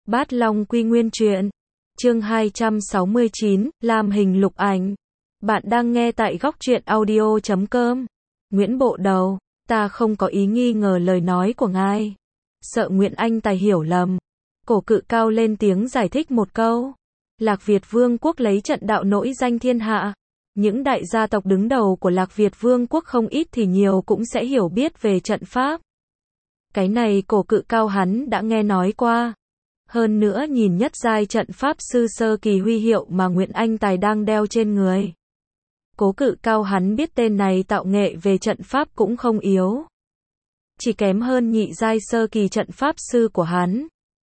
Bát Long Quy Nguyên Truyện. Chương 269, làm hình lục ảnh. Bạn đang nghe tại góc truyện audio.com. Nguyễn Bộ Đầu, ta không có ý nghi ngờ lời nói của ngài. Sợ Nguyễn Anh Tài hiểu lầm. Cổ Cự Cao lên tiếng giải thích một câu. Lạc Việt Vương quốc lấy trận đạo nổi danh thiên hạ. Những đại gia tộc đứng đầu của Lạc Việt Vương quốc không ít thì nhiều cũng sẽ hiểu biết về trận pháp. Cái này Cổ Cự Cao hắn đã nghe nói qua. Hơn nữa nhìn nhất giai trận pháp sư sơ kỳ huy hiệu mà Nguyễn Anh Tài đang đeo trên người. Cố Cự Cao hắn biết tên này tạo nghệ về trận pháp cũng không yếu. Chỉ kém hơn nhị giai sơ kỳ trận pháp sư của hắn.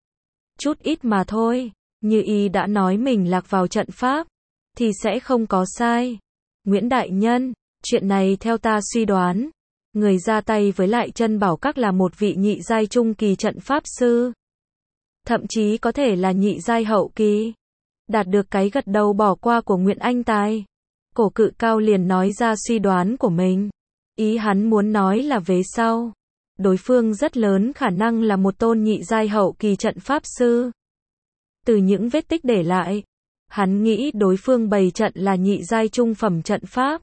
Chút ít mà thôi, như y đã nói mình lạc vào trận pháp, thì sẽ không có sai. Nguyễn Đại Nhân, chuyện này theo ta suy đoán, người ra tay với lại Chân Bảo Các là một vị nhị giai trung kỳ trận pháp sư. Thậm chí có thể là nhị giai hậu kỳ. Đạt được cái gật đầu bỏ qua của Nguyễn Anh Tài, Cổ Cự Cao liền nói ra suy đoán của mình. Ý hắn muốn nói là về sau, đối phương rất lớn khả năng là một tôn nhị giai hậu kỳ trận pháp sư. Từ những vết tích để lại, hắn nghĩ đối phương bày trận là nhị giai trung phẩm trận pháp.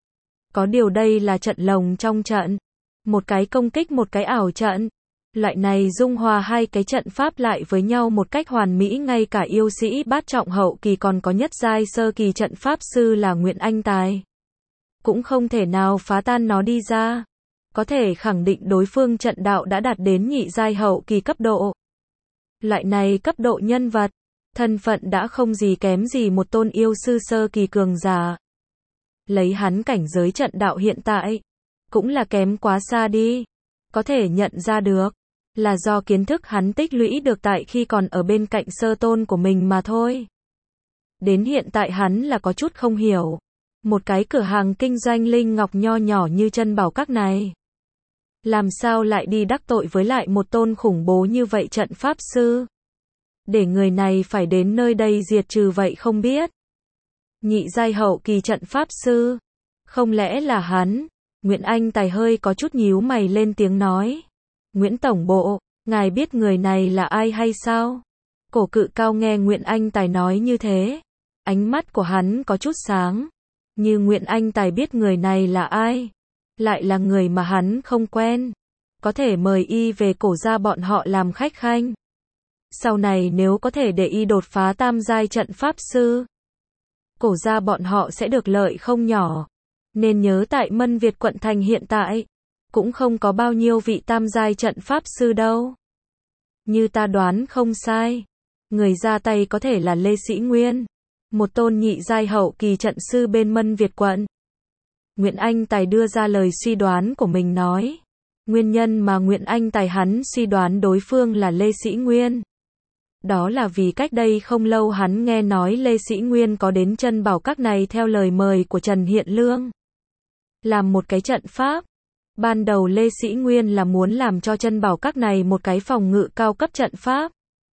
Có điều đây là trận lồng trong trận, một cái công kích một cái ảo trận. Loại này dung hòa hai cái trận pháp lại với nhau một cách hoàn mỹ, ngay cả yêu sĩ bát trọng hậu kỳ còn có nhất giai sơ kỳ trận pháp sư là Nguyễn Anh Tài cũng không thể nào phá tan nó đi ra. Có thể khẳng định đối phương trận đạo đã đạt đến nhị giai hậu kỳ cấp độ. Loại này cấp độ nhân vật, thân phận đã không gì kém gì một tôn yêu sư sơ kỳ cường giả. Lấy hắn cảnh giới trận đạo hiện tại, cũng là kém quá xa đi. Có thể nhận ra được là do kiến thức hắn tích lũy được tại khi còn ở bên cạnh sơ tôn của mình mà thôi. Đến hiện tại hắn là có chút không hiểu. Một cái cửa hàng kinh doanh linh ngọc nho nhỏ như Chân Bảo Các này, làm sao lại đi đắc tội với lại một tôn khủng bố như vậy trận pháp sư. Để người này phải đến nơi đây diệt trừ vậy không biết. Nhị giai hậu kỳ trận pháp sư, không lẽ là hắn? Nguyễn Anh Tài hơi có chút nhíu mày lên tiếng nói. Nguyễn Tổng Bộ, ngài biết người này là ai hay sao? Cổ Cự Cao nghe Nguyễn Anh Tài nói như thế, ánh mắt của hắn có chút sáng. Như Nguyễn Anh Tài biết người này là ai, lại là người mà hắn không quen, có thể mời y về Cổ gia bọn họ làm khách khanh. Sau này nếu có thể để y đột phá tam giai trận pháp sư, Cổ gia bọn họ sẽ được lợi không nhỏ. Nên nhớ tại Mân Việt quận thành hiện tại, cũng không có bao nhiêu vị tam giai trận pháp sư đâu. Như ta đoán không sai, người ra tay có thể là Lê Sĩ Nguyên, một tôn nhị giai hậu kỳ trận sư bên Mân Việt quận. Nguyễn Anh Tài đưa ra lời suy đoán của mình nói. Nguyên nhân mà Nguyễn Anh Tài hắn suy đoán đối phương là Lê Sĩ Nguyên, đó là vì cách đây không lâu hắn nghe nói Lê Sĩ Nguyên có đến Chân Bảo Các này theo lời mời của Trần Hiện Lương, làm một cái trận pháp. Ban đầu Lê Sĩ Nguyên là muốn làm cho Chân Bảo Các này một cái phòng ngự cao cấp trận pháp.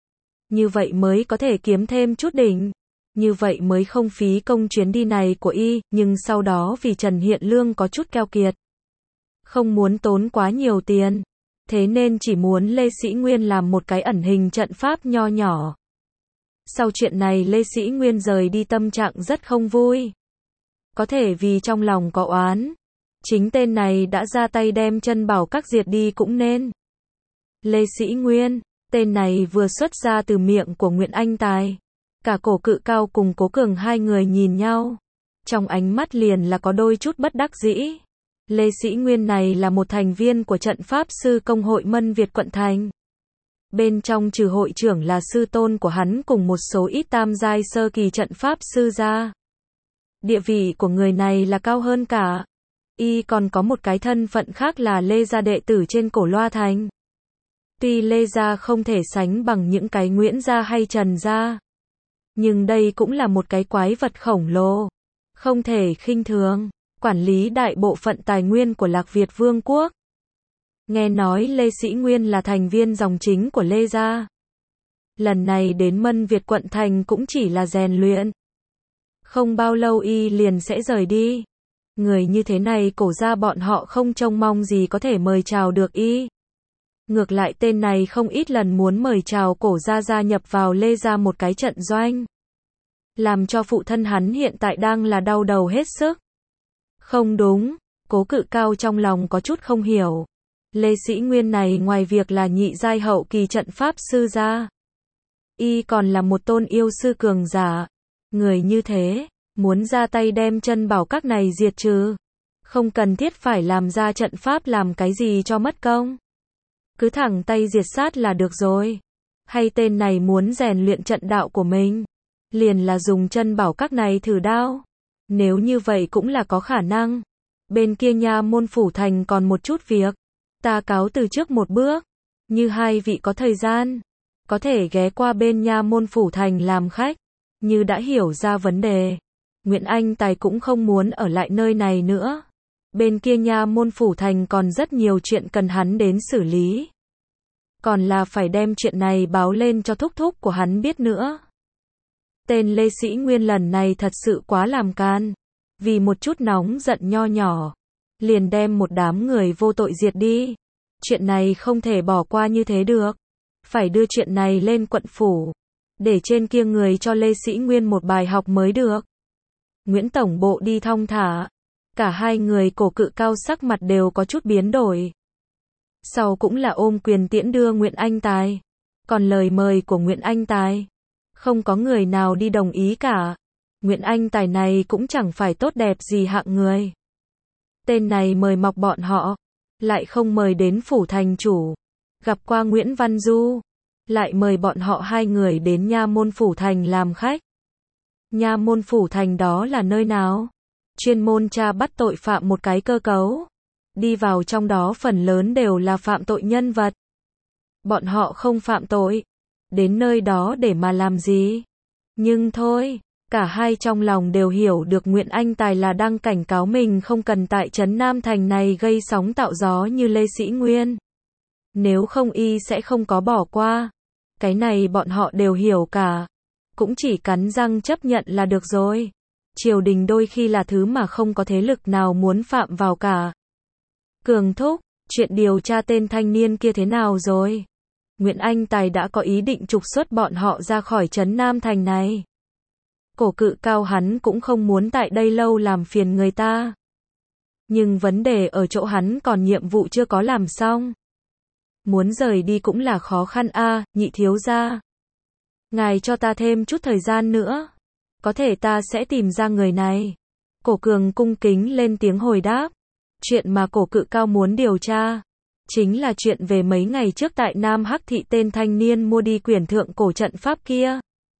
Như vậy mới có thể kiếm thêm chút đỉnh. Như vậy mới không phí công chuyến đi này của y, nhưng sau đó vì Trần Hiện Lương có chút keo kiệt, không muốn tốn quá nhiều tiền, thế nên chỉ muốn Lê Sĩ Nguyên làm một cái ẩn hình trận pháp nho nhỏ. Sau chuyện này Lê Sĩ Nguyên rời đi tâm trạng rất không vui. Có thể vì trong lòng có oán, chính tên này đã ra tay đem Chân Bảo Các diệt đi cũng nên. Lê Sĩ Nguyên, tên này vừa xuất ra từ miệng của Nguyễn Anh Tài, cả Cổ Cự Cao cùng Cố Cường hai người nhìn nhau, trong ánh mắt liền là có đôi chút bất đắc dĩ. Lê Sĩ Nguyên này là một thành viên của trận pháp sư công hội Mân Việt quận thành. Bên trong trừ hội trưởng là sư tôn của hắn cùng một số ít tam giai sơ kỳ trận pháp sư ra. Địa vị của người này là cao hơn cả. Y còn có một cái thân phận khác là Lê gia đệ tử trên Cổ Loa thành. Tuy Lê gia không thể sánh bằng những cái Nguyễn gia hay Trần gia, nhưng đây cũng là một cái quái vật khổng lồ, không thể khinh thường, quản lý đại bộ phận tài nguyên của Lạc Việt Vương quốc. Nghe nói Lê Sĩ Nguyên là thành viên dòng chính của Lê gia. Lần này đến Mân Việt quận thành cũng chỉ là rèn luyện. Không bao lâu y liền sẽ rời đi. Người như thế này Cổ gia bọn họ không trông mong gì có thể mời chào được y. Ngược lại tên này không ít lần muốn mời Trào Cổ gia nhập vào Lê gia một cái trận doanh. Làm cho phụ thân hắn hiện tại đang là đau đầu hết sức. Không đúng, Cố Cự Cao trong lòng có chút không hiểu. Lê Sĩ Nguyên này ngoài việc là nhị giai hậu kỳ trận pháp sư ra, y còn là một tôn yêu sư cường giả. Người như thế, muốn ra tay đem chân bảo các này diệt trừ. Không cần thiết phải làm ra trận pháp làm cái gì cho mất công. Cứ thẳng tay diệt sát là được rồi. Hay tên này muốn rèn luyện trận đạo của mình, liền là dùng chân bảo các này thử đao. Nếu như vậy cũng là có khả năng. Bên kia Nha Môn Phủ Thành còn một chút việc. Ta cáo từ trước một bước. Như hai vị có thời gian, có thể ghé qua bên Nha Môn Phủ Thành làm khách. Như đã hiểu ra vấn đề, Nguyễn Anh Tài cũng không muốn ở lại nơi này nữa. Bên kia Nha Môn Phủ Thành còn rất nhiều chuyện cần hắn đến xử lý. Còn là phải đem chuyện này báo lên cho thúc thúc của hắn biết nữa. Tên Lê Sĩ Nguyên lần này thật sự quá làm can. Vì một chút nóng giận nho nhỏ, liền đem một đám người vô tội diệt đi. Chuyện này không thể bỏ qua như thế được. Phải đưa chuyện này lên quận phủ, để trên kia người cho Lê Sĩ Nguyên một bài học mới được. Nguyễn Tổng Bộ đi thong thả. Cả hai người Cổ Cự Cao sắc mặt đều có chút biến đổi. Sau cũng là ôm quyền tiễn đưa Nguyễn Anh Tài. Còn lời mời của Nguyễn Anh Tài, không có người nào đi đồng ý cả. Nguyễn Anh Tài này cũng chẳng phải tốt đẹp gì hạng người. Tên này mời mọc bọn họ, lại không mời đến phủ thành chủ. Gặp qua Nguyễn Văn Du, lại mời bọn họ hai người đến Nha Môn Phủ Thành làm khách. Nha Môn Phủ Thành đó là nơi nào? Chuyên môn tra bắt tội phạm một cái cơ cấu. Đi vào trong đó phần lớn đều là phạm tội nhân vật. Bọn họ không phạm tội, đến nơi đó để mà làm gì? Nhưng thôi, cả hai trong lòng đều hiểu được Nguyễn Anh Tài là đang cảnh cáo mình không cần tại trấn Nam Thành này gây sóng tạo gió như Lê Sĩ Nguyên. Nếu không y sẽ không có bỏ qua. Cái này bọn họ đều hiểu cả. Cũng chỉ cắn răng chấp nhận là được rồi. Triều đình đôi khi là thứ mà không có thế lực nào muốn phạm vào cả. Cường thúc, chuyện điều tra tên thanh niên kia thế nào rồi? Nguyễn Anh Tài đã có ý định trục xuất bọn họ ra khỏi trấn Nam Thành này. Cổ Cự Cao hắn cũng không muốn tại đây lâu làm phiền người ta. Nhưng vấn đề ở chỗ hắn còn nhiệm vụ chưa có làm xong. Muốn rời đi cũng là khó khăn a, nhị thiếu gia. Ngài cho ta thêm chút thời gian nữa. Có thể ta sẽ tìm ra người này. Cổ Cường cung kính lên tiếng hồi đáp. Chuyện mà Cổ Cự Cao muốn điều tra, chính là chuyện về mấy ngày trước tại Nam Hắc Thị tên thanh niên mua đi quyển thượng cổ trận pháp kia.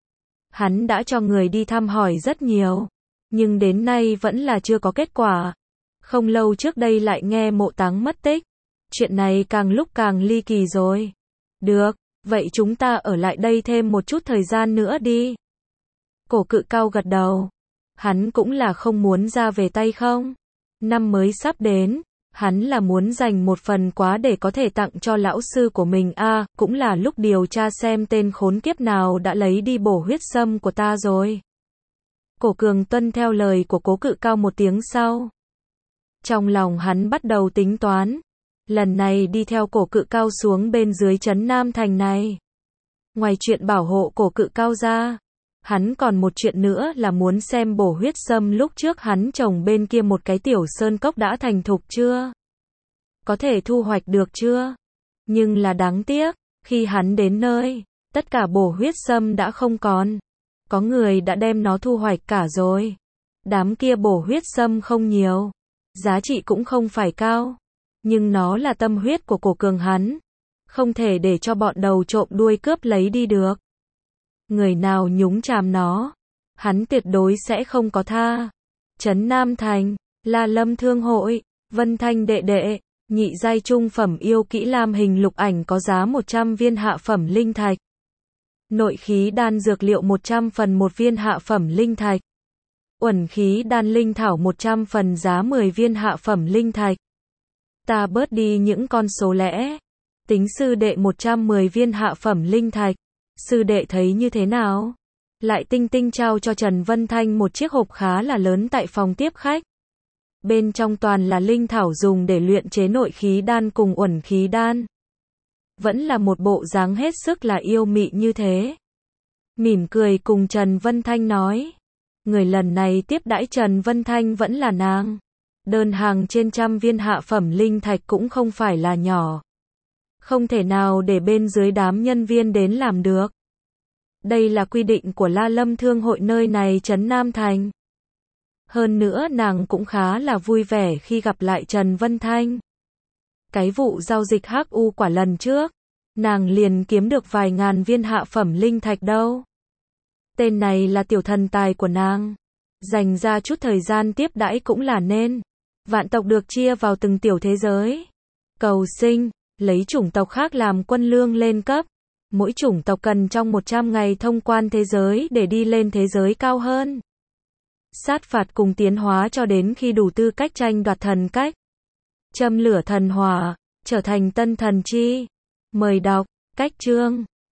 Hắn đã cho người đi thăm hỏi rất nhiều, nhưng đến nay vẫn là chưa có kết quả. Không lâu trước đây lại nghe Mộ Táng mất tích. Chuyện này càng lúc càng ly kỳ rồi. Được, vậy chúng ta ở lại đây thêm một chút thời gian nữa đi. Cổ Cự Cao gật đầu. Hắn cũng là không muốn ra về tay không. Năm mới sắp đến, hắn là muốn dành một phần quà để có thể tặng cho lão sư của mình cũng là lúc điều tra xem tên khốn kiếp nào đã lấy đi bổ huyết sâm của ta rồi. Cổ Cường tuân theo lời của Cố Cự Cao một tiếng sau. Trong lòng hắn bắt đầu tính toán. Lần này đi theo Cổ Cự Cao xuống bên dưới trấn Nam Thành này. Ngoài chuyện bảo hộ Cổ Cự Cao ra, hắn còn một chuyện nữa là muốn xem bổ huyết sâm lúc trước hắn trồng bên kia một cái tiểu sơn cốc đã thành thục chưa? Có thể thu hoạch được chưa? Nhưng là đáng tiếc, khi hắn đến nơi, tất cả bổ huyết sâm đã không còn. Có người đã đem nó thu hoạch cả rồi. Đám kia bổ huyết sâm không nhiều, giá trị cũng không phải cao. Nhưng nó là tâm huyết của Cổ Cường hắn. Không thể để cho bọn đầu trộm đuôi cướp lấy đi được. Người nào nhúng chàm nó, hắn tuyệt đối sẽ không có tha. Trấn Nam Thành, La Lâm Thương Hội, Vân Thanh đệ đệ, nhị giai trung phẩm yêu kỹ lam hình lục ảnh có giá 100 viên hạ phẩm linh thạch. Nội khí đan dược liệu 100 phần 1 viên hạ phẩm linh thạch. Uẩn khí đan linh thảo 100 phần giá 10 viên hạ phẩm linh thạch. Ta bớt đi những con số lẻ. Tính sư đệ 110 viên hạ phẩm linh thạch. Sư đệ thấy như thế nào? Lại tinh tinh trao cho Trần Vân Thanh một chiếc hộp khá là lớn tại phòng tiếp khách. Bên trong toàn là linh thảo dùng để luyện chế nội khí đan cùng uẩn khí đan. vẫn là một bộ dáng hết sức là yêu mị như thế. Mỉm cười cùng Trần Vân Thanh nói. Người lần này tiếp đãi Trần Vân Thanh vẫn là nàng. Đơn hàng trên 100 viên hạ phẩm linh thạch cũng không phải là nhỏ. Không thể nào để bên dưới đám nhân viên đến làm được. Đây là quy định của La Lâm Thương hội nơi này trấn Nam Thành. Hơn nữa nàng cũng khá là vui vẻ khi gặp lại Trần Vân Thanh. Cái vụ giao dịch hắc u quả lần trước, nàng liền kiếm được vài ngàn viên hạ phẩm linh thạch đâu. Tên này là tiểu thần tài của nàng. Dành ra chút thời gian tiếp đãi cũng là nên. Vạn tộc được chia vào từng tiểu thế giới. Cầu sinh, lấy chủng tộc khác làm quân lương lên cấp. Mỗi chủng tộc cần trong 100 ngày thông quan thế giới để đi lên thế giới cao hơn. Sát phạt cùng tiến hóa cho đến khi đủ tư cách tranh đoạt thần cách. Châm lửa thần hỏa, trở thành tân thần chi. Mời đọc, cách chương.